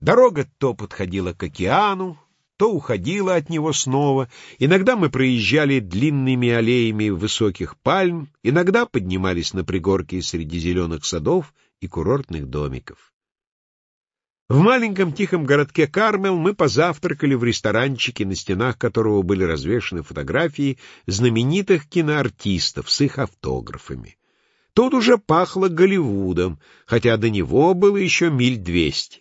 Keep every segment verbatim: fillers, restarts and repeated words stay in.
Дорога то подходила к океану, то уходила от него снова. Иногда мы проезжали длинными аллеями высоких пальм, иногда поднимались на пригорки среди зеленых садов и курортных домиков. В маленьком тихом городке Кармел мы позавтракали в ресторанчике, на стенах которого были развешаны фотографии знаменитых киноартистов с их автографами. Тут уже пахло Голливудом, хотя до него было еще миль двести.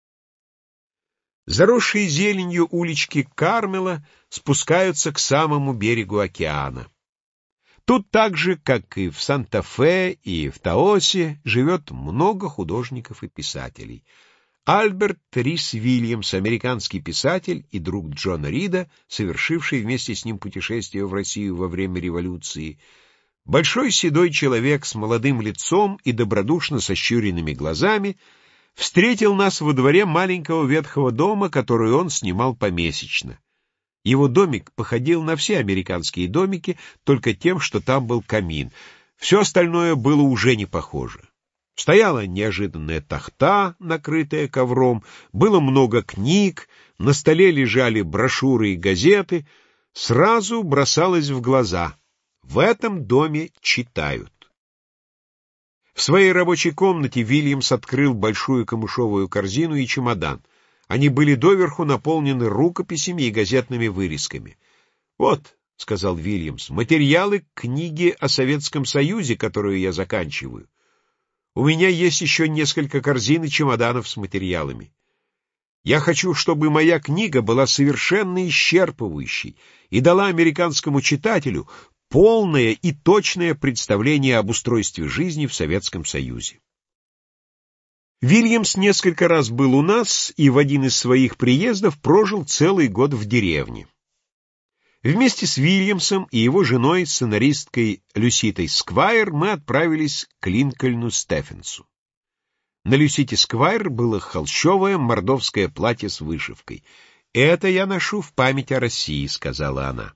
Заросшие зеленью улички Кармела спускаются к самому берегу океана. Тут так же, как и в Санта-Фе и в Таосе, живет много художников и писателей. Альберт Рис Вильямс, американский писатель и друг Джона Рида, совершивший вместе с ним путешествие в Россию во время революции, большой седой человек с молодым лицом и добродушно сощуренными глазами, встретил нас во дворе маленького ветхого дома, который он снимал помесячно. Его домик походил на все американские домики, только тем, что там был камин. Все остальное было уже не похоже. Стояла неожиданная тахта, накрытая ковром, было много книг, на столе лежали брошюры и газеты. Сразу бросалось в глаза: в этом доме читают. В своей рабочей комнате Вильямс открыл большую камышовую корзину и чемодан. Они были доверху наполнены рукописями и газетными вырезками. «Вот», — сказал Вильямс, — «материалы к книге о Советском Союзе, которую я заканчиваю. У меня есть еще несколько корзин и чемоданов с материалами. Я хочу, чтобы моя книга была совершенно исчерпывающей и дала американскому читателю полное и точное представление об устройстве жизни в Советском Союзе». Вильямс несколько раз был у нас и в один из своих приездов прожил целый год в деревне. Вместе с Вильямсом и его женой, сценаристкой Люситой Сквайр, мы отправились к Линкольну Стефенсу. На Люсите Сквайр было холщовое мордовское платье с вышивкой. «Это я ношу в память о России», — сказала она.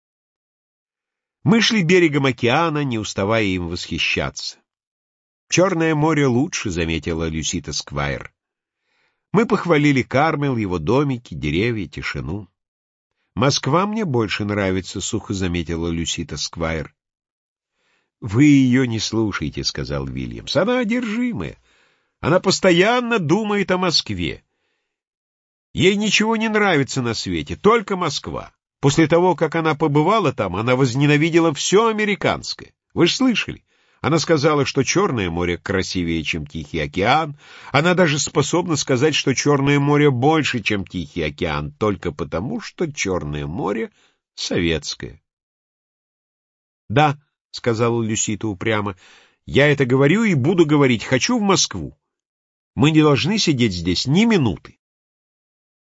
Мы шли берегом океана, не уставая им восхищаться. «Черное море лучше», — заметила Люсита Сквайр. Мы похвалили Кармел, его домики, деревья, тишину. «Москва мне больше нравится», — сухо заметила Люсита Сквайр. «Вы ее не слушайте», — сказал Вильямс. «Она одержимая. Она постоянно думает о Москве. Ей ничего не нравится на свете, только Москва. После того, как она побывала там, она возненавидела все американское. Вы же слышали? Она сказала, что Черное море красивее, чем Тихий океан. Она даже способна сказать, что Черное море больше, чем Тихий океан, только потому, что Черное море советское». «Да», — сказала Люсита упрямо, — «я это говорю и буду говорить. Хочу в Москву. Мы не должны сидеть здесь ни минуты».